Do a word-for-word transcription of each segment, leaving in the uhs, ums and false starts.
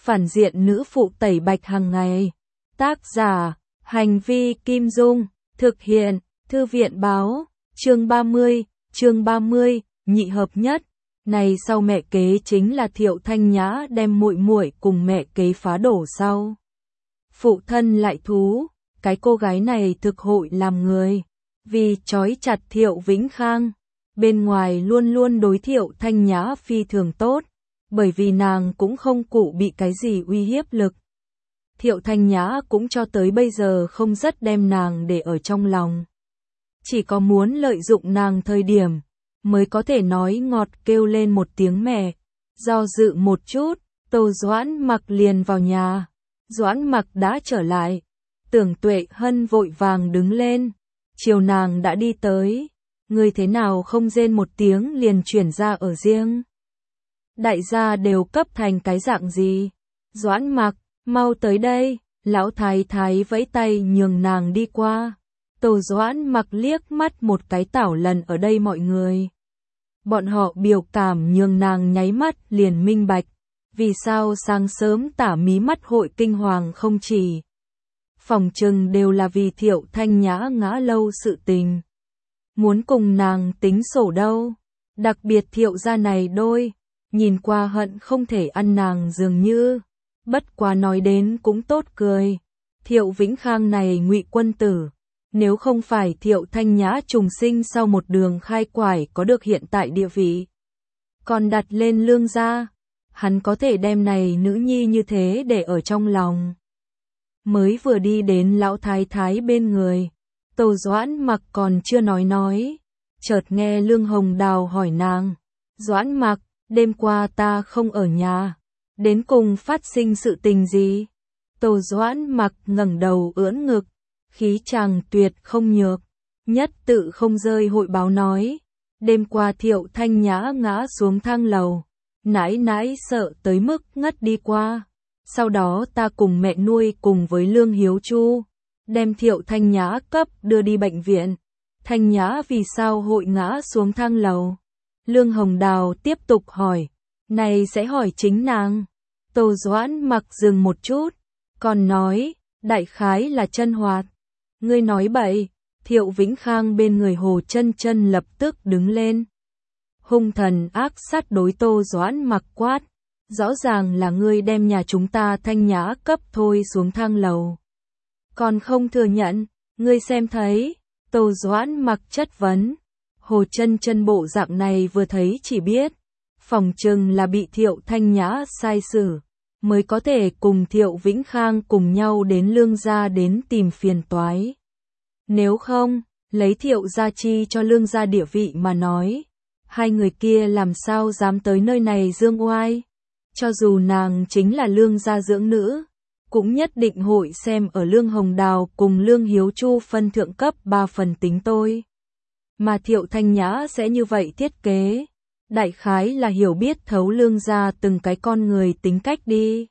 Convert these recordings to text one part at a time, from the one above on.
phản diện nữ phụ tẩy bạch hàng ngày. Tác giả, Hành vi Kim Dung, thực hiện, Thư viện báo, chương ba mươi, chương ba mươi, nhị hợp nhất. Này sau mẹ kế chính là Thiệu Thanh Nhã đem muội muội cùng mẹ kế phá đổ sau. Phụ thân lại thú, cái cô gái này thực hội làm người, vì trói chặt Thiệu Vĩnh Khang. Bên ngoài luôn luôn đối Thiệu Thanh Nhã phi thường tốt, bởi vì nàng cũng không cụ bị cái gì uy hiếp lực. Thiệu Thanh Nhã cũng cho tới bây giờ không rất đem nàng để ở trong lòng. Chỉ có muốn lợi dụng nàng thời điểm, mới có thể nói ngọt kêu lên một tiếng mẹ. Do dự một chút, Tô Doãn Mặc liền vào nhà. Doãn Mặc đã trở lại. Tưởng Tuệ Hân vội vàng đứng lên. Chiều nàng đã đi tới. Người thế nào không rên một tiếng liền chuyển ra ở riêng. Đại gia đều cấp thành cái dạng gì? Doãn Mặc, mau tới đây. Lão thái thái vẫy tay nhường nàng đi qua. Tô Doãn Mặc liếc mắt một cái tảo lần ở đây mọi người. Bọn họ biểu cảm nhường nàng nháy mắt liền minh bạch. Vì sao sáng sớm tả mí mắt hội kinh hoàng không chỉ. Phòng trừng đều là vì Thiệu Thanh Nhã ngã lâu sự tình. Muốn cùng nàng tính sổ đâu. Đặc biệt Thiệu gia này đôi. Nhìn qua hận không thể ăn nàng dường như. Bất quá nói đến cũng tốt cười. Thiệu Vĩnh Khang này ngụy quân tử. Nếu không phải Thiệu Thanh Nhã trùng sinh sau một đường khai quải có được hiện tại địa vị. Còn đặt lên Lương gia. Hắn có thể đem này nữ nhi như thế để ở trong lòng. Mới vừa đi đến lão thái thái bên người. Tô Doãn Mặc còn chưa nói nói. Chợt nghe Lương Hồng Đào hỏi nàng. Doãn Mặc, đêm qua ta không ở nhà. Đến cùng phát sinh sự tình gì? Tô Doãn Mặc ngẩng đầu ưỡn ngực. Khí chàng tuyệt không nhược. Nhất tự không rơi hội báo nói. Đêm qua Thiệu Thanh Nhã ngã xuống thang lầu. Nãi nãi sợ tới mức ngất đi qua. Sau đó ta cùng mẹ nuôi cùng với Lương Hiếu Chu. Đem Thiệu Thanh Nhã cấp đưa đi bệnh viện. Thanh Nhã vì sao hội ngã xuống thang lầu? Lương Hồng Đào tiếp tục hỏi. Này sẽ hỏi chính nàng. Tô Doãn Mặc dừng một chút. Còn nói, đại khái là chân hoạt. Ngươi nói bậy. Thiệu Vĩnh Khang bên người Hồ Chân Chân lập tức đứng lên. Hung thần ác sát đối Tô Doãn Mặc quát. Rõ ràng là ngươi đem nhà chúng ta Thanh Nhã cấp thôi xuống thang lầu. Còn không thừa nhận, ngươi xem thấy. Tô Doãn Mặc chất vấn. Hồ Chân Chân bộ dạng này vừa thấy chỉ biết. Phòng trừng là bị Thiệu Thanh Nhã sai xử. Mới có thể cùng Thiệu Vĩnh Khang cùng nhau đến Lương gia đến tìm phiền toái. Nếu không, lấy Thiệu gia chi cho Lương gia địa vị mà nói. Hai người kia làm sao dám tới nơi này dương oai. Cho dù nàng chính là Lương gia dưỡng nữ, cũng nhất định hội xem ở Lương Hồng Đào cùng Lương Hiếu Chu phân thượng cấp ba phần tính tôi. Mà Thiệu Thanh Nhã sẽ như vậy thiết kế. Đại khái là hiểu biết thấu Lương gia từng cái con người tính cách đi.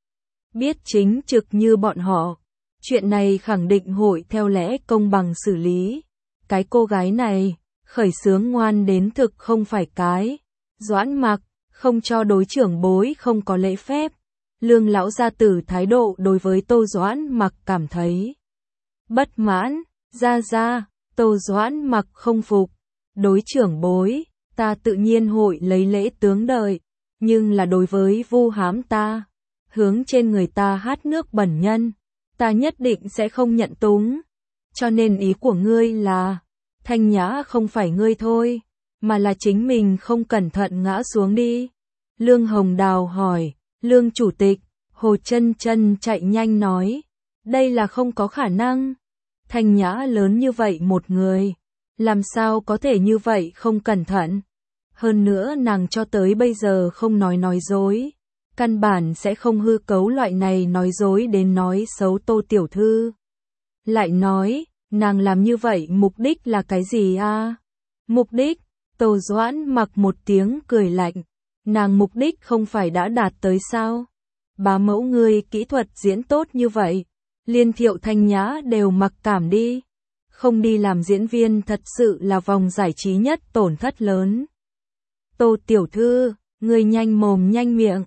Biết chính trực như bọn họ. Chuyện này khẳng định hội theo lẽ công bằng xử lý. Cái cô gái này, khởi xướng ngoan đến thực không phải cái. Doãn Mặc, không cho đối trưởng bối không có lễ phép. Lương lão gia tử thái độ đối với Tô Doãn Mặc cảm thấy bất mãn. Ra ra, Tô Doãn Mặc không phục. Đối trưởng bối, ta tự nhiên hội lấy lễ tướng đợi. Nhưng là đối với vu hãm ta, hướng trên người ta hát nước bẩn nhân, ta nhất định sẽ không nhận túng. Cho nên ý của ngươi là, Thanh Nhã không phải ngươi thôi, mà là chính mình không cẩn thận ngã xuống đi. Lương Hồng Đào hỏi. Lương chủ tịch. Hồ Chân Chân chạy nhanh nói. Đây là không có khả năng. Thanh Nhã lớn như vậy một người, làm sao có thể như vậy không cẩn thận. Hơn nữa nàng cho tới bây giờ không nói nói dối. Căn bản sẽ không hư cấu loại này nói dối đến nói xấu Tô tiểu thư. Lại nói, nàng làm như vậy mục đích là cái gì a? Mục đích? Tô Doãn Mặc một tiếng cười lạnh. Nàng mục đích không phải đã đạt tới sao? Bá mẫu ngươi kỹ thuật diễn tốt như vậy, liên Thiệu Thanh Nhã đều mặc cảm đi. Không đi làm diễn viên thật sự là vòng giải trí nhất tổn thất lớn. Tô tiểu thư, ngươi nhanh mồm nhanh miệng.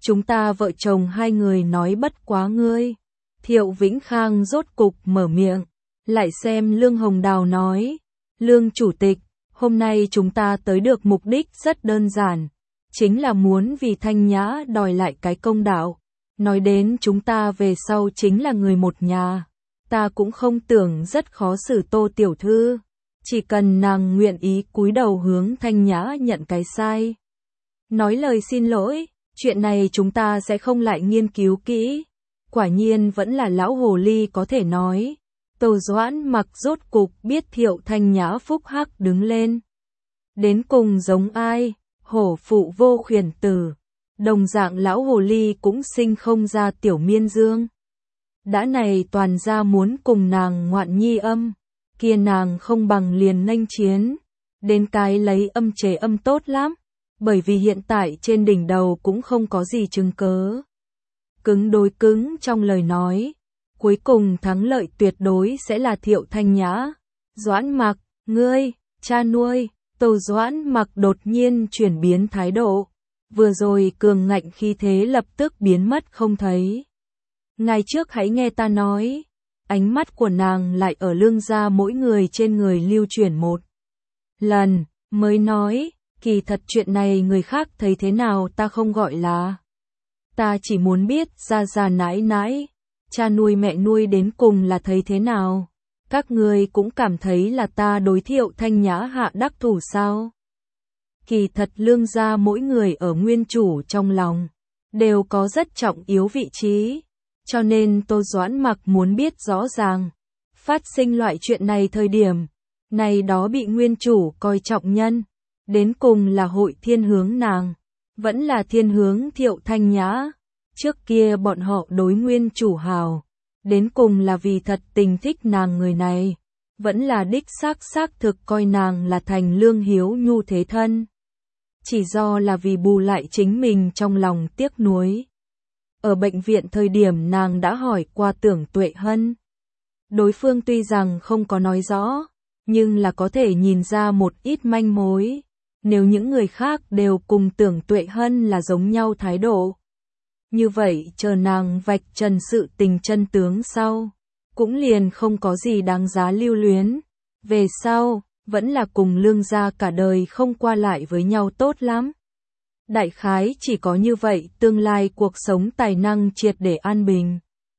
chúng ta vợ chồng hai người nói bất quá ngươi. Thiệu Vĩnh Khang rốt cục mở miệng, lại xem Lương Hồng Đào nói, Lương Chủ tịch, hôm nay chúng ta tới được mục đích rất đơn giản, chính là muốn vì Thanh Nhã đòi lại cái công đạo. Nói đến chúng ta về sau chính là người một nhà, ta cũng không tưởng rất khó xử Tô tiểu thư, chỉ cần nàng nguyện ý cúi đầu hướng Thanh Nhã nhận cái sai. Nói lời xin lỗi, chuyện này chúng ta sẽ không lại nghiên cứu kỹ. Quả nhiên vẫn là lão hồ ly có thể nói. Tô Doãn Mặc rốt cục biết Thiệu Thanh Nhã phúc hắc đứng lên. Đến cùng giống ai, hổ phụ vô khuyển tử. Đồng dạng lão hồ ly cũng sinh không ra tiểu miên dương. Đã này toàn ra muốn cùng nàng ngoạn nhi âm, kia nàng không bằng liền nghênh chiến. Đến cái lấy âm chế âm tốt lắm, bởi vì hiện tại trên đỉnh đầu cũng không có gì chứng cớ. Cứng đối cứng trong lời nói, cuối cùng thắng lợi tuyệt đối sẽ là Thiệu Thanh Nhã. Doãn Mặc, ngươi, cha nuôi. Tô Doãn Mặc đột nhiên chuyển biến thái độ, vừa rồi cường ngạnh khí thế lập tức biến mất không thấy. Ngày trước hãy nghe ta nói, ánh mắt của nàng lại ở Lương gia mỗi người trên người lưu chuyển một lần, mới nói, kỳ thật chuyện này người khác thấy thế nào ta không gọi là. Ta chỉ muốn biết gia gia nãi nãi, cha nuôi mẹ nuôi đến cùng là thấy thế nào. Các ngươi cũng cảm thấy là ta đối Thiệu Thanh Nhã hạ đắc thủ sao? Kỳ thật Lương gia mỗi người ở nguyên chủ trong lòng đều có rất trọng yếu vị trí, cho nên Tô Doãn Mặc muốn biết rõ ràng, phát sinh loại chuyện này thời điểm, này đó bị nguyên chủ coi trọng nhân, đến cùng là hội thiên hướng nàng, vẫn là thiên hướng Thiệu Thanh Nhã. Trước kia bọn họ đối nguyên chủ hào, đến cùng là vì thật tình thích nàng người này, vẫn là đích xác xác thực coi nàng là thành lương hiếu nhu thế thân. Chỉ do là vì bù lại chính mình trong lòng tiếc nuối. Ở bệnh viện thời điểm nàng đã hỏi qua Tưởng Tuệ Hân. Đối phương tuy rằng không có nói rõ, nhưng là có thể nhìn ra một ít manh mối. Nếu những người khác đều cùng Tưởng Tuệ Hân là giống nhau thái độ, như vậy chờ nàng vạch trần sự tình chân tướng sau, cũng liền không có gì đáng giá lưu luyến. Về sau, vẫn là cùng Lương gia cả đời không qua lại với nhau tốt lắm. Đại khái chỉ có như vậy tương lai cuộc sống tài năng triệt để an bình.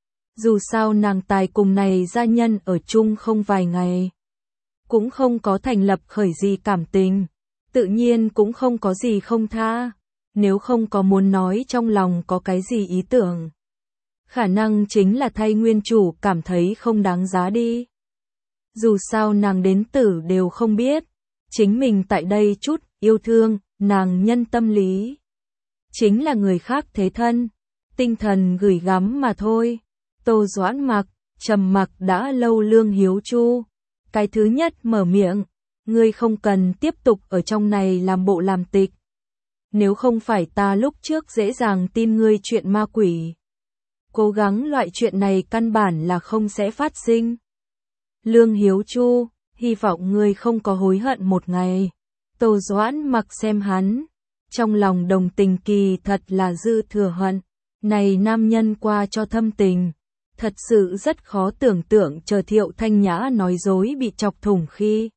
Dù sao nàng tài cùng này gia nhân ở chung không vài ngày, cũng không có thành lập khởi gì cảm tình, tự nhiên cũng không có gì không tha. Nếu không có muốn nói trong lòng có cái gì ý tưởng, khả năng chính là thay nguyên chủ cảm thấy không đáng giá đi. Dù sao nàng đến tử đều không biết, chính mình tại đây chút yêu thương, nàng nhân tâm lý, chính là người khác thế thân, tinh thần gửi gắm mà thôi. Tô Doãn Mặc, trầm mặc đã lâu Lương Hiếu Chu, cái thứ nhất mở miệng, ngươi không cần tiếp tục ở trong này làm bộ làm tịch. Nếu không phải ta lúc trước dễ dàng tin ngươi chuyện ma quỷ, cố gắng loại chuyện này căn bản là không sẽ phát sinh. Lương Hiếu Chu, hy vọng ngươi không có hối hận một ngày. Tô Doãn Mặc xem hắn, trong lòng đồng tình kỳ thật là dư thừa hận. Này nam nhân qua cho thâm tình, thật sự rất khó tưởng tượng chờ Thiệu Thanh Nhã nói dối bị chọc thủng khi,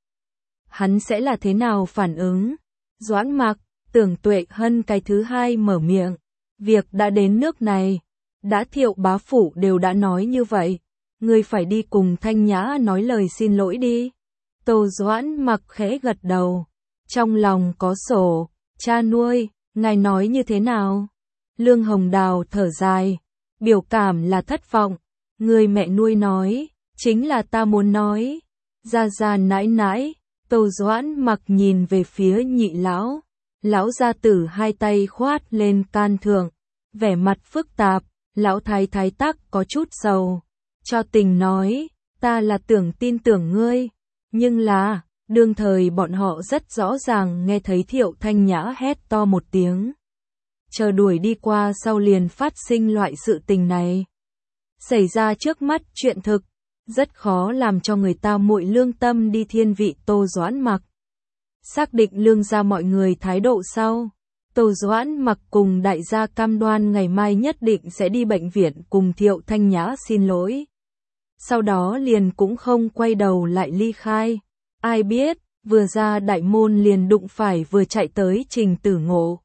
hắn sẽ là thế nào phản ứng. Doãn Mặc, Tưởng Tuệ Hân cái thứ hai mở miệng, việc đã đến nước này, đã Thiệu bá phủ đều đã nói như vậy, ngươi phải đi cùng Thanh Nhã nói lời xin lỗi đi. Tô Doãn Mặc khẽ gật đầu, trong lòng có sổ. Cha nuôi, ngài nói như thế nào? Lương Hồng Đào thở dài, biểu cảm là thất vọng. Người mẹ nuôi nói, chính là ta muốn nói. Gia gia nãi nãi. Tô Doãn Mặc nhìn về phía nhị lão, lão gia tử hai tay khoát lên can thượng, vẻ mặt phức tạp. Lão thái thái tắc có chút sầu, cho tình nói, ta là tưởng tin tưởng ngươi, nhưng là, đương thời bọn họ rất rõ ràng nghe thấy Thiệu Thanh Nhã hét to một tiếng, chờ đuổi đi qua sau liền phát sinh loại sự tình này. Xảy ra trước mắt chuyện thực, rất khó làm cho người ta muội lương tâm đi thiên vị. Tô Doãn Mặc xác định Lương gia mọi người thái độ sau, Tô Doãn Mặc cùng đại gia cam đoan ngày mai nhất định sẽ đi bệnh viện cùng Thiệu Thanh Nhã xin lỗi. Sau đó liền cũng không quay đầu lại ly khai. Ai biết, vừa ra đại môn liền đụng phải vừa chạy tới Trình Tử Ngộ.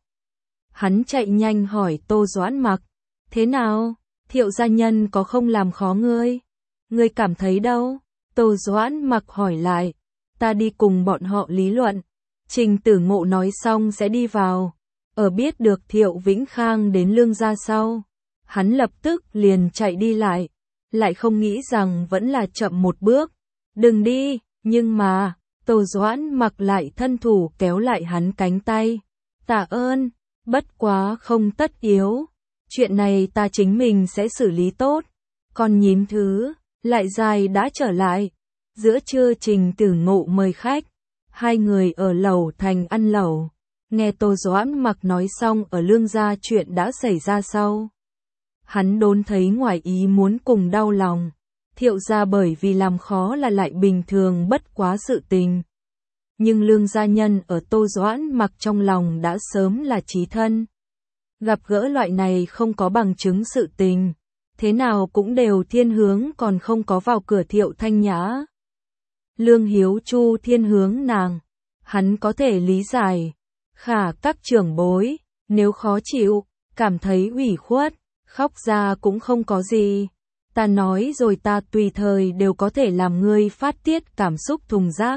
Hắn chạy nhanh hỏi Tô Doãn Mặc, thế nào, Thiệu gia nhân có không làm khó ngươi? Ngươi cảm thấy đâu? Tô Doãn Mặc hỏi lại, ta đi cùng bọn họ lý luận. Trình Tử Ngộ nói xong sẽ đi vào. Ở biết được Thiệu Vĩnh Khang đến Lương gia sau, hắn lập tức liền chạy đi lại, lại không nghĩ rằng vẫn là chậm một bước. Đừng đi, nhưng mà, Tô Doãn Mặc lại thân thủ kéo lại hắn cánh tay. Tạ ơn, bất quá không tất yếu. Chuyện này ta chính mình sẽ xử lý tốt. Còn nhím thứ, lại dài đã trở lại. Giữa trưa Trình Tử Ngộ mời khách. Hai người ở lẩu thành ăn lẩu. Nghe Tô Doãn Mặc nói xong ở Lương gia chuyện đã xảy ra sau. Hắn đốn thấy ngoài ý muốn cùng đau lòng. Thiệu gia bởi vì làm khó là lại bình thường bất quá sự tình. Nhưng Lương gia nhân ở Tô Doãn Mặc trong lòng đã sớm là chí thân. Gặp gỡ loại này không có bằng chứng sự tình. Thế nào cũng đều thiên hướng còn không có vào cửa Thiệu Thanh Nhã. Lương Hiếu Chu thiên hướng nàng. Hắn có thể lý giải. Khả các trưởng bối, nếu khó chịu, cảm thấy ủy khuất, khóc ra cũng không có gì. Ta nói rồi ta tùy thời đều có thể làm ngươi phát tiết cảm xúc thùng rác.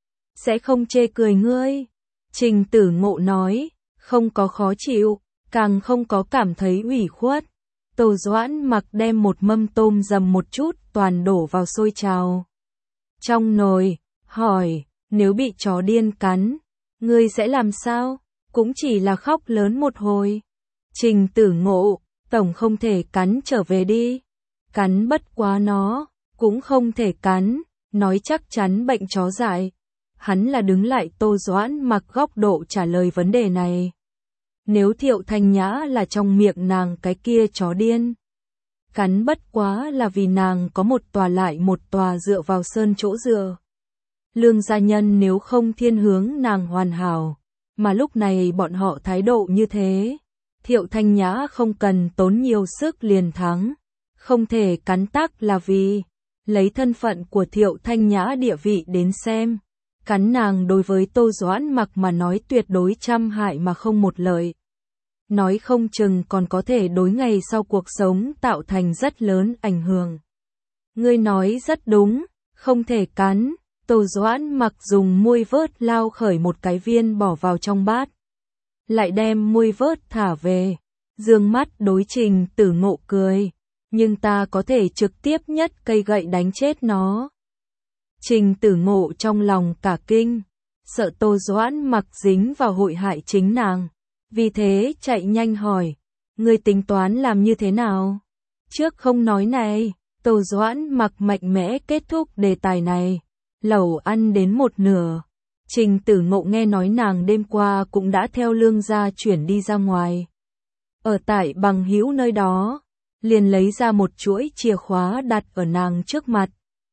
Sẽ không chê cười ngươi. Trình Tử Ngộ nói, không có khó chịu, càng không có cảm thấy ủy khuất. Tô Doãn Mặc đem một mâm tôm dầm một chút toàn đổ vào sôi trào. Trong nồi, hỏi, nếu bị chó điên cắn, ngươi sẽ làm sao? Cũng chỉ là khóc lớn một hồi. Trình Tử Ngộ, tổng không thể cắn trở về đi. Cắn bất quá nó, cũng không thể cắn, nói chắc chắn bệnh chó dại. Hắn là đứng lại Tô Doãn Mặc góc độ trả lời vấn đề này. Nếu Thiệu Thanh Nhã là trong miệng nàng cái kia chó điên. Cắn bất quá là vì nàng có một tòa lại một tòa dựa vào sơn chỗ dựa. Lương gia nhân nếu không thiên hướng nàng hoàn hảo, mà lúc này bọn họ thái độ như thế, Thiệu Thanh Nhã không cần tốn nhiều sức liền thắng, không thể cắn tác là vì, lấy thân phận của Thiệu Thanh Nhã địa vị đến xem, cắn nàng đối với Tô Doãn Mặc mà nói tuyệt đối trăm hại mà không một lợi. Nói không chừng còn có thể đối ngày sau cuộc sống tạo thành rất lớn ảnh hưởng. Ngươi nói rất đúng, không thể cắn. Tô Doãn Mặc dùng muôi vớt lao khởi một cái viên bỏ vào trong bát. Lại đem muôi vớt thả về. Dương mắt đối Trình Tử Ngộ cười. Nhưng ta có thể trực tiếp nhất cây gậy đánh chết nó. Trình Tử Ngộ trong lòng cả kinh. Sợ Tô Doãn Mặc dính vào hội hại chính nàng. Vì thế chạy nhanh hỏi. Ngươi tính toán làm như thế nào? Trước không nói này. Tô Doãn Mặc mạnh mẽ kết thúc đề tài này. Lẩu ăn đến một nửa. Trình Tử Ngộ nghe nói nàng đêm qua cũng đã theo Lương gia chuyển đi ra ngoài. Ở tại bằng hữu nơi đó, liền lấy ra một chuỗi chìa khóa đặt ở nàng trước mặt.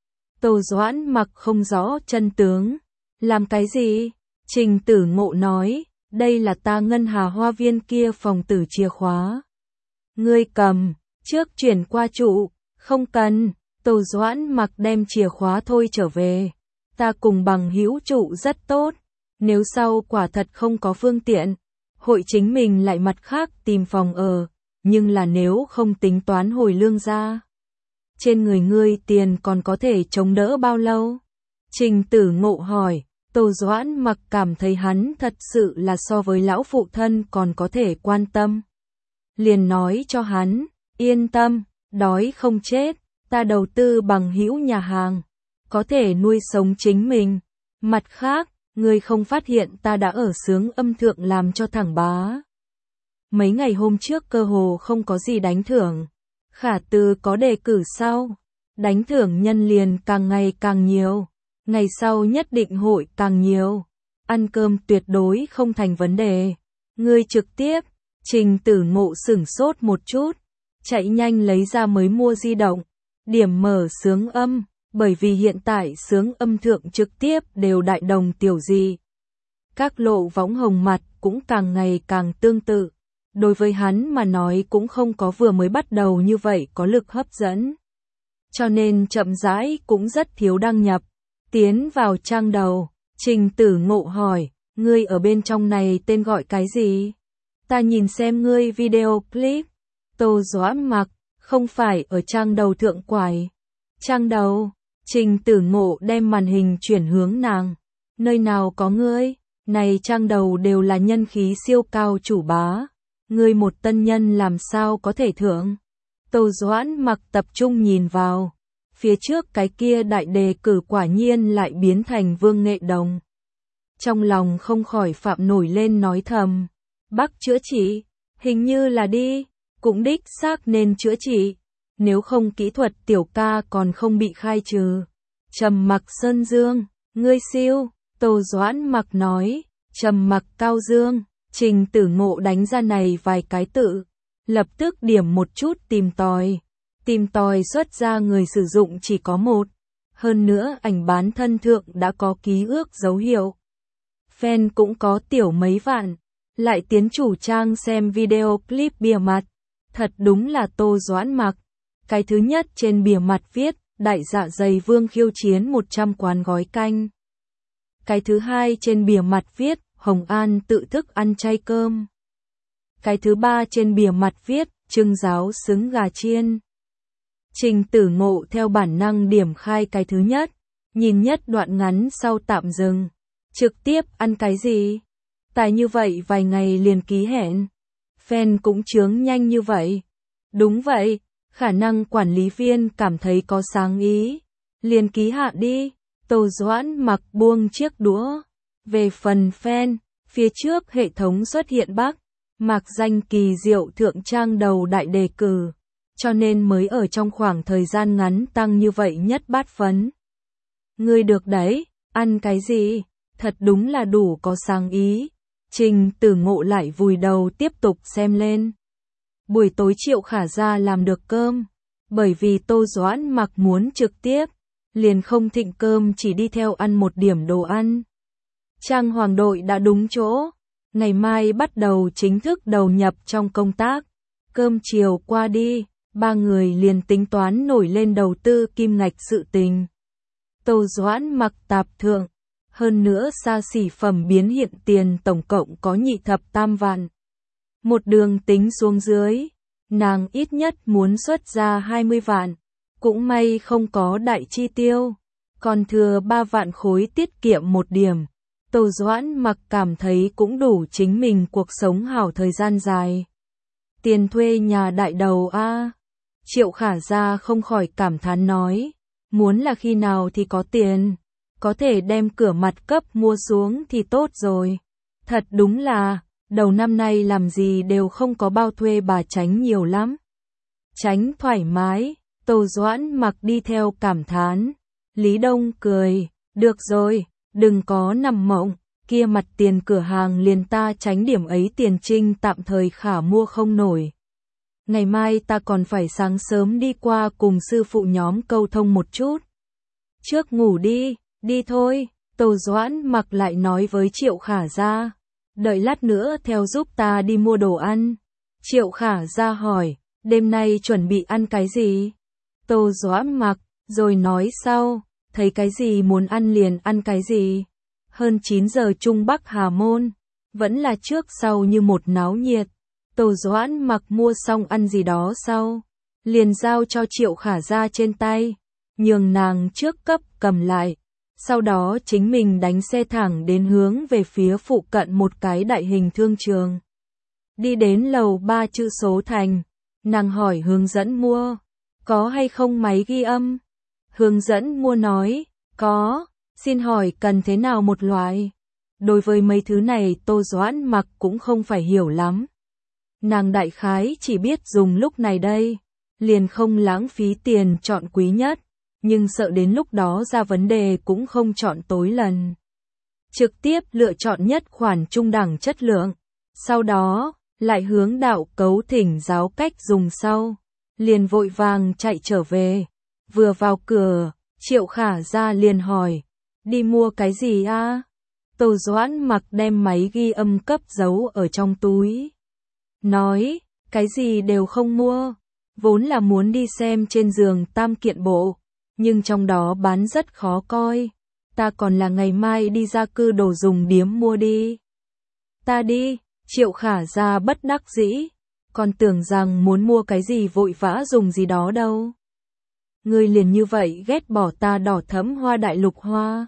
Tô Doãn Mặc không rõ chân tướng. Làm cái gì? Trình Tử Ngộ nói, đây là ta Ngân Hà Hoa Viên kia phòng tử chìa khóa. Ngươi cầm, trước chuyển qua trụ, không cần. Tô Doãn Mặc đem chìa khóa thôi trở về. Ta cùng bằng hữu trụ rất tốt. Nếu sau quả thật không có phương tiện, hội chính mình lại mặt khác tìm phòng ở. Nhưng là nếu không tính toán hồi Lương gia, trên người ngươi tiền còn có thể chống đỡ bao lâu? Trình Tử Ngộ hỏi. Tô Doãn Mặc cảm thấy hắn thật sự là so với lão phụ thân còn có thể quan tâm. Liền nói cho hắn, yên tâm, đói không chết, ta đầu tư bằng hữu nhà hàng, có thể nuôi sống chính mình. Mặt khác, ngươi không phát hiện ta đã ở xướng âm thượng làm cho thẳng bá. Mấy ngày hôm trước cơ hồ không có gì đánh thưởng. Khả Từ có đề cử sau. Đánh thưởng nhân liền càng ngày càng nhiều. Ngày sau nhất định hội càng nhiều. Ăn cơm tuyệt đối không thành vấn đề. Ngươi trực tiếp. Trình Tử Ngộ sửng sốt một chút. Chạy nhanh lấy ra mới mua di động. Điểm mở xướng âm. Bởi vì hiện tại xướng âm thượng trực tiếp đều đại đồng tiểu gì. Các lộ võng hồng mặt cũng càng ngày càng tương tự. Đối với hắn mà nói cũng không có vừa mới bắt đầu như vậy có lực hấp dẫn. Cho nên chậm rãi cũng rất thiếu đăng nhập. Tiến vào trang đầu, Trình Tử Ngộ hỏi, ngươi ở bên trong này tên gọi cái gì? Ta nhìn xem ngươi video clip. Tô Doãn Mặc, không phải ở trang đầu thượng quải. Trang đầu, Trình Tử Ngộ đem màn hình chuyển hướng nàng. Nơi nào có ngươi? Này trang đầu đều là nhân khí siêu cao chủ bá. Ngươi một tân nhân làm sao có thể thượng? Tô Doãn Mặc tập trung nhìn vào. Phía trước cái kia đại đề cử quả nhiên lại biến thành Vương Nghệ Đồng. Trong lòng không khỏi phạm nổi lên nói thầm. Bác chữa trị, hình như là đi, cũng đích xác nên chữa trị. Nếu không kỹ thuật tiểu ca còn không bị khai trừ. Trầm Mặc Sơn Dương, ngươi siêu, Tô Doãn Mặc nói, Trầm Mặc Cao Dương, Trình Tử Ngộ đánh ra này vài cái tự. Lập tức điểm một chút tìm tòi. Tìm tòi xuất ra người sử dụng chỉ có một. Hơn nữa ảnh bán thân thượng đã có ký ước dấu hiệu. Fan cũng có tiểu mấy vạn. Lại tiến chủ trang xem video clip bìa mặt. Thật đúng là Tô Doãn Mặc. Cái thứ nhất trên bìa mặt viết, đại dạ dày vương khiêu chiến một trăm quán gói canh. Cái thứ hai trên bìa mặt viết, Hồng An tự thức ăn chay cơm. Cái thứ ba trên bìa mặt viết, trưng giáo xứng gà chiên. Trình Tử Ngộ theo bản năng điểm khai cái thứ nhất, nhìn nhất đoạn ngắn sau tạm dừng. Trực tiếp ăn cái gì? Tài như vậy vài ngày liền ký hẹn. Fan cũng chướng nhanh như vậy. Đúng vậy, khả năng quản lý viên cảm thấy có sáng ý. Liền ký hạ đi. Tô Doãn Mặc buông chiếc đũa. Về phần fan, phía trước hệ thống xuất hiện bác. Mạc danh kỳ diệu thượng trang đầu đại đề cử. Cho nên mới ở trong khoảng thời gian ngắn tăng như vậy nhất bát phấn. Ngươi được đấy, ăn cái gì? Thật đúng là đủ có sáng ý. Trình Tử Ngộ lại vùi đầu tiếp tục xem lên. Buổi tối Triệu Khả Gia làm được cơm. Bởi vì Tô Doãn Mặc muốn trực tiếp. Liền không thịnh cơm chỉ đi theo ăn một điểm đồ ăn. Trang Hoàng đội đã đúng chỗ. Ngày mai bắt đầu chính thức đầu nhập trong công tác. Cơm chiều qua đi. Ba người liền tính toán nổi lên đầu tư kim ngạch sự tình. Tô Doãn Mặc tạp thượng. Hơn nữa xa xỉ phẩm biến hiện tiền tổng cộng có nhị thập tam vạn. Một đường tính xuống dưới. Nàng ít nhất muốn xuất ra hai mươi vạn. Cũng may không có đại chi tiêu. Còn thừa ba vạn khối tiết kiệm một điểm. Tô Doãn Mặc cảm thấy cũng đủ chính mình cuộc sống hảo thời gian dài. Tiền thuê nhà đại đầu a. Triệu Khả Gia không khỏi cảm thán nói, muốn là khi nào thì có tiền, có thể đem cửa mặt cấp mua xuống thì tốt rồi. Thật đúng là, đầu năm nay làm gì đều không có bao thuê bà Tránh nhiều lắm. Tránh thoải mái, Tô Doãn Mặc đi theo cảm thán. Lý Đông cười, được rồi, đừng có nằm mộng, kia mặt tiền cửa hàng liền ta tránh điểm ấy tiền trinh tạm thời khả mua không nổi. Ngày mai ta còn phải sáng sớm đi qua cùng sư phụ nhóm câu thông một chút. Trước ngủ đi, đi thôi, Tô Doãn Mặc lại nói với Triệu Khả Gia. Đợi lát nữa theo giúp ta đi mua đồ ăn. Triệu Khả Gia hỏi, đêm nay chuẩn bị ăn cái gì? Tô Doãn Mặc, rồi nói sau, thấy cái gì muốn ăn liền ăn cái gì. Hơn chín giờ Trung Bắc Hà Môn, vẫn là trước sau như một náo nhiệt. Tô Doãn Mặc mua xong ăn gì đó sau, liền giao cho Triệu Khả Gia trên tay, nhường nàng trước cấp cầm lại, sau đó chính mình đánh xe thẳng đến hướng về phía phụ cận một cái đại hình thương trường. Đi đến lầu ba chữ số thành, nàng hỏi hướng dẫn mua, có hay không máy ghi âm? Hướng dẫn mua nói, có, xin hỏi cần thế nào một loại? Đối với mấy thứ này Tô Doãn Mặc cũng không phải hiểu lắm. Nàng đại khái chỉ biết dùng lúc này đây, liền không lãng phí tiền chọn quý nhất, nhưng sợ đến lúc đó ra vấn đề cũng không chọn tối lần. Trực tiếp lựa chọn nhất khoản trung đẳng chất lượng, sau đó lại hướng đạo cấu thỉnh giáo cách dùng sau, liền vội vàng chạy trở về. Vừa vào cửa, Triệu Khả Gia liền hỏi, đi mua cái gì a? Tô Doãn Mặc đem máy ghi âm cấp giấu ở trong túi. Nói, cái gì đều không mua. Vốn là muốn đi xem trên giường tam kiện bộ, nhưng trong đó bán rất khó coi. Ta còn là ngày mai đi ra cư đồ dùng điếm mua đi. Ta đi, Triệu Khả Gia bất đắc dĩ. Còn tưởng rằng muốn mua cái gì vội vã dùng gì đó đâu. Ngươi liền như vậy ghét bỏ ta đỏ thẫm hoa đại lục hoa.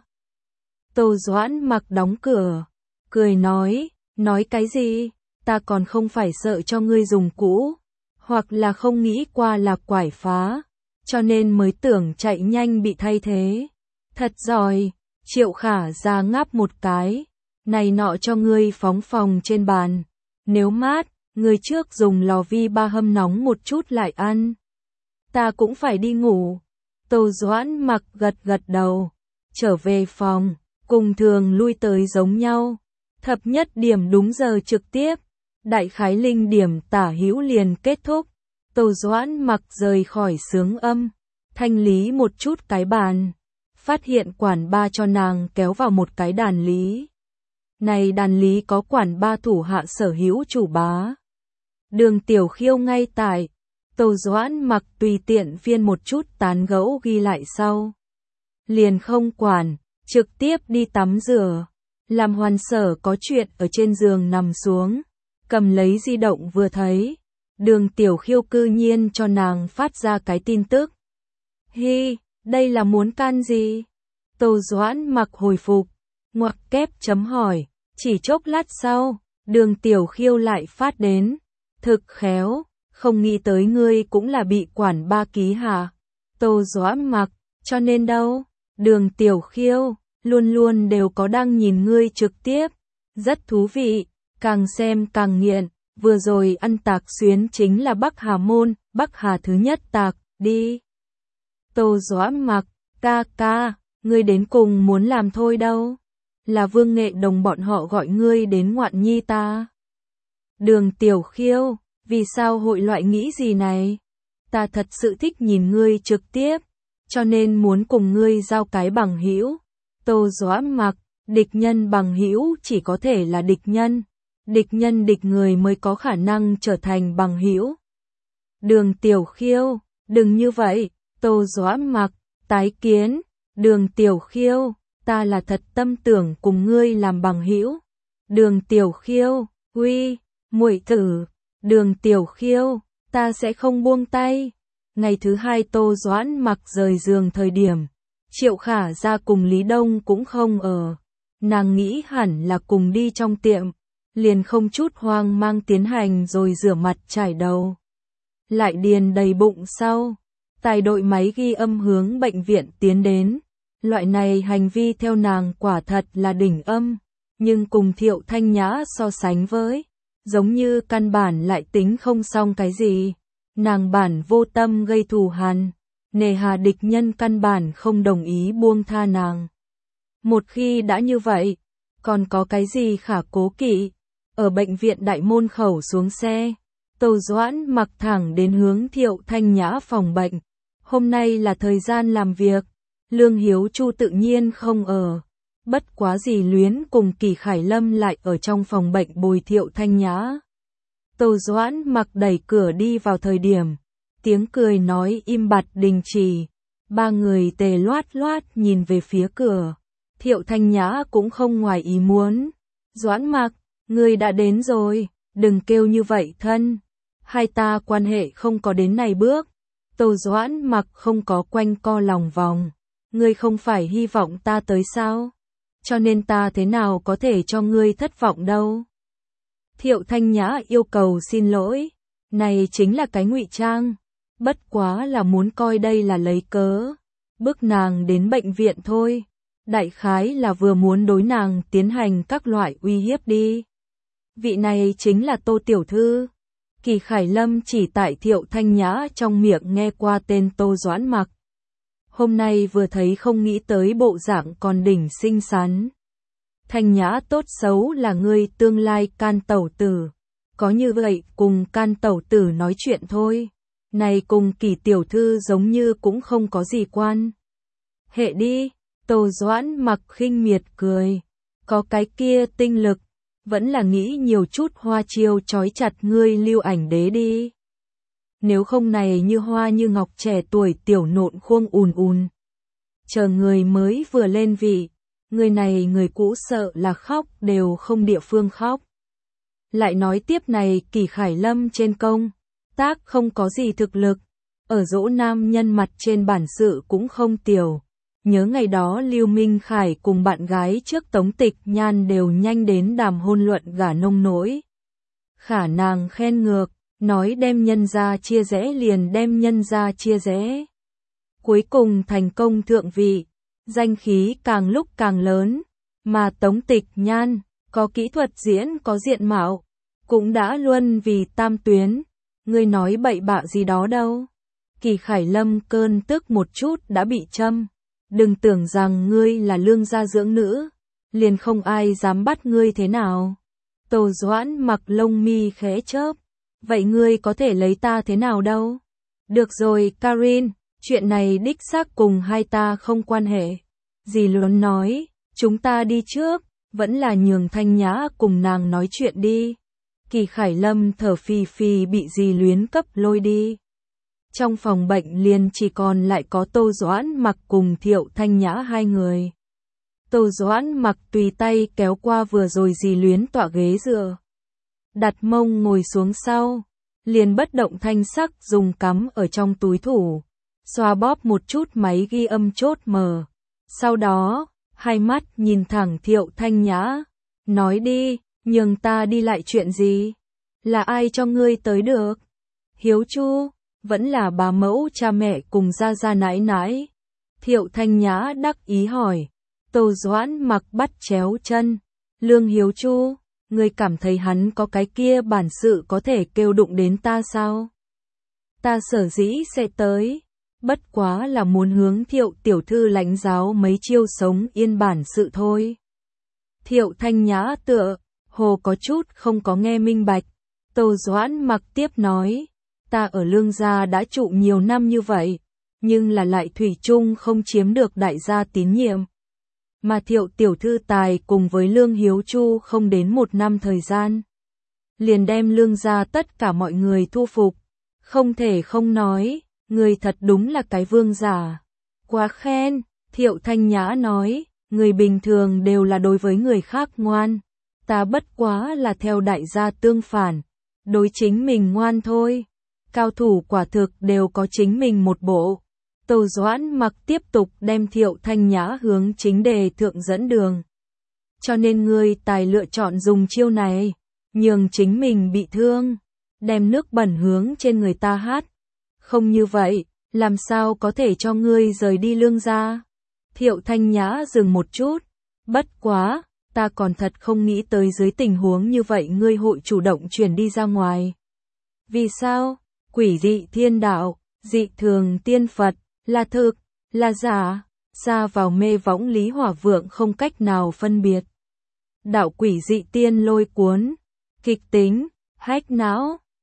Tô Doãn Mặc đóng cửa, cười nói, nói cái gì, ta còn không phải sợ cho ngươi dùng cũ, hoặc là không nghĩ qua là quải phá, cho nên mới tưởng chạy nhanh bị thay thế. Thật giỏi, Triệu Khả Gia ngáp một cái, này nọ cho ngươi phóng phòng trên bàn, nếu mát, ngươi trước dùng lò vi ba hâm nóng một chút lại ăn. Ta cũng phải đi ngủ. Tô Doãn Mặc gật gật đầu, trở về phòng, cùng thường lui tới giống nhau. Thập nhất điểm đúng giờ trực tiếp, đại khái linh điểm tả hữu liền kết thúc. Tô Doãn Mặc rời khỏi xướng âm, thanh lý một chút cái bàn, phát hiện quản ba cho nàng kéo vào một cái đàn lý. Này đàn lý có quản ba thủ hạ sở hữu chủ bá. Đường Tiểu Khiêu ngay tại, Tô Doãn Mặc tùy tiện phiên một chút tán gẫu ghi lại sau. Liền không quản, trực tiếp đi tắm rửa. Làm Hoàn Sở có chuyện ở trên giường nằm xuống, cầm lấy di động vừa thấy. Đường Tiểu Khiêu cư nhiên cho nàng phát ra cái tin tức. Hi, đây là muốn can gì? Tô Doãn Mặc hồi phục, ngoặc kép chấm hỏi, chỉ chốc lát sau, Đường Tiểu Khiêu lại phát đến. Thực khéo, không nghĩ tới ngươi cũng là bị quản ba ký hả? Tô Doãn Mặc, cho nên đâu? Đường Tiểu Khiêu, luôn luôn đều có đăng nhìn ngươi trực tiếp. Rất thú vị, càng xem càng nghiện, vừa rồi ăn tạc xuyến chính là Bắc Hà Môn, Bắc Hà thứ nhất tạc, đi. Tô Doãn Mặc, ca ca, ngươi đến cùng muốn làm thôi đâu? Là Vương Nghệ Đồng bọn họ gọi ngươi đến ngoạn nhi ta. Đường Tiểu Khiêu, vì sao hội loại nghĩ gì này? Ta thật sự thích nhìn ngươi trực tiếp, cho nên muốn cùng ngươi giao cái bằng hữu. Tô Doãn Mặc, địch nhân bằng hữu chỉ có thể là địch nhân, địch nhân địch người mới có khả năng trở thành bằng hữu. Đường Tiểu Khiêu, đừng như vậy. Tô Doãn Mặc, tái kiến. Đường Tiểu Khiêu, ta là thật tâm tưởng cùng ngươi làm bằng hữu. Đường Tiểu Khiêu, uy, muội tử. Đường Tiểu Khiêu, ta sẽ không buông tay. Ngày thứ hai Tô Doãn Mặc rời giường thời điểm, Triệu Khả Gia cùng Lý Đông cũng không ở. Nàng nghĩ hẳn là cùng đi trong tiệm, liền không chút hoang mang tiến hành rồi rửa mặt chải đầu. Lại điền đầy bụng sau, tài đội máy ghi âm hướng bệnh viện tiến đến. Loại này hành vi theo nàng quả thật là đỉnh âm, nhưng cùng Thiệu Thanh Nhã so sánh với, giống như căn bản lại tính không xong cái gì. Nàng bản vô tâm gây thù hằn, nề hà địch nhân căn bản không đồng ý buông tha nàng. Một khi đã như vậy, còn có cái gì khả cố kỵ? Ở bệnh viện đại môn khẩu xuống xe, Tô Doãn Mặc thẳng đến hướng Thiệu Thanh Nhã phòng bệnh. Hôm nay là thời gian làm việc, Lương Hiếu Chu tự nhiên không ở. Bất quá gì Luyến cùng Kỳ Khải Lâm lại ở trong phòng bệnh bồi Thiệu Thanh Nhã. Tô Doãn Mặc đẩy cửa đi vào thời điểm, tiếng cười nói im bặt đình chỉ. Ba người tề loát loát nhìn về phía cửa. Thiệu Thanh Nhã cũng không ngoài ý muốn. Doãn Mặc, ngươi đã đến rồi, đừng kêu như vậy thân. Hai ta quan hệ không có đến này bước. Tô Doãn Mặc không có quanh co lòng vòng. Ngươi không phải hy vọng ta tới sao? Cho nên ta thế nào có thể cho ngươi thất vọng đâu? Thiệu Thanh Nhã yêu cầu xin lỗi. Này chính là cái ngụy trang. Bất quá là muốn coi đây là lấy cớ. Bức nàng đến bệnh viện thôi. Đại khái là vừa muốn đối nàng tiến hành các loại uy hiếp đi. Vị này chính là Tô Tiểu Thư. Kỳ Khải Lâm chỉ tại Thiệu Thanh Nhã trong miệng nghe qua tên Tô Doãn Mặc. Hôm nay vừa thấy không nghĩ tới bộ dạng còn đỉnh xinh xắn. Thanh Nhã tốt xấu là ngươi tương lai can tẩu tử. Có như vậy cùng can tẩu tử nói chuyện thôi. Này cùng Kỳ Tiểu Thư giống như cũng không có gì quan hệ đi. Tô Doãn Mặc khinh miệt cười. có cái kia tinh lực, vẫn là nghĩ nhiều chút hoa chiêu trói chặt ngươi Lưu Ảnh Đế đi. Nếu không này như hoa như ngọc trẻ tuổi tiểu nộn khuông ùn ùn. Chờ người mới vừa lên vị, người này người cũ sợ là khóc đều không địa phương khóc. Lại nói tiếp này Kỳ Khải Lâm trên công tác không có gì thực lực, ở dỗ nam nhân mặt trên bản sự cũng không tiểu. Nhớ ngày đó Lưu Minh Khải cùng bạn gái trước Tống Tịch Nhan đều nhanh đến đàm hôn luận gả nông nỗi. Khả nàng khen ngược, nói đem nhân gia chia rẽ liền đem nhân gia chia rẽ. Cuối cùng thành công thượng vị, danh khí càng lúc càng lớn, mà Tống Tịch Nhan, có kỹ thuật diễn có diện mạo, cũng đã luân vì tam tuyến, ngươi nói bậy bạ gì đó đâu. Kỳ Khải Lâm cơn tức một chút đã bị châm, đừng tưởng rằng ngươi là lương gia dưỡng nữ, liền không ai dám bắt ngươi thế nào. Tô Doãn mặc lông mi khẽ chớp, vậy ngươi có thể lấy ta thế nào đâu. Được rồi Karin, chuyện này đích xác cùng hai ta không quan hệ. Dì Luân nói, chúng ta đi trước, vẫn là nhường Thanh Nhã cùng nàng nói chuyện đi. Kỳ Khải Lâm thở phì phì bị dì Luyến cấp lôi đi. Trong phòng bệnh liền chỉ còn lại có Tô Doãn Mặc cùng Thiệu Thanh Nhã hai người. Tô Doãn Mặc tùy tay kéo qua vừa rồi dì Luyến tọa ghế dựa, đặt mông ngồi xuống sau, liền bất động thanh sắc dùng cắm ở trong túi thủ, xoa bóp một chút máy ghi âm chốt mở. Sau đó, hai mắt nhìn thẳng Thiệu Thanh Nhã, nói đi, nhường ta đi lại chuyện gì? Là ai cho ngươi tới được? Hiếu Chu, vẫn là bà mẫu cha mẹ cùng gia gia nãi nãi? Thiệu Thanh Nhã đắc ý hỏi. Tô Doãn Mặc bắt chéo chân, Lương Hiếu Chu, ngươi cảm thấy hắn có cái kia bản sự có thể kêu đụng đến ta sao? Ta sở dĩ sẽ tới, bất quá là muốn hướng Thiệu tiểu thư lãnh giáo mấy chiêu sống yên bản sự thôi. Thiệu Thanh Nhã tựa hồ có chút không có nghe minh bạch. Tô Doãn Mặc tiếp nói, ta ở Lương gia đã trụ nhiều năm như vậy, nhưng là lại thủy chung không chiếm được đại gia tín nhiệm. Mà Thiệu tiểu thư tài cùng với Lương Hiếu Chu không đến một năm thời gian, liền đem Lương gia tất cả mọi người thu phục. Không thể không nói, người thật đúng là cái vương giả. Quá khen, Thiệu Thanh Nhã nói, người bình thường đều là đối với người khác ngoan, ta bất quá là theo đại gia tương phản, đối chính mình ngoan thôi. Cao thủ quả thực đều có chính mình một bộ. Tô Doãn Mặc tiếp tục đem Thiệu Thanh Nhã hướng chính đề thượng dẫn đường. Cho nên ngươi tài lựa chọn dùng chiêu này, nhường chính mình bị thương, đem nước bẩn hướng trên người ta hát. Không như vậy, làm sao có thể cho ngươi rời đi Lương gia? Thiệu Thanh Nhã dừng một chút, bất quá, ta còn thật không nghĩ tới dưới tình huống như vậy ngươi hội chủ động chuyển đi ra ngoài. Vì sao? Quỷ dị thiên đạo, dị thường tiên Phật, là thực, là giả, xa vào mê võng Lý Hỏa Vượng không cách nào phân biệt. Đạo quỷ dị tiên lôi cuốn, kịch tính, hách não,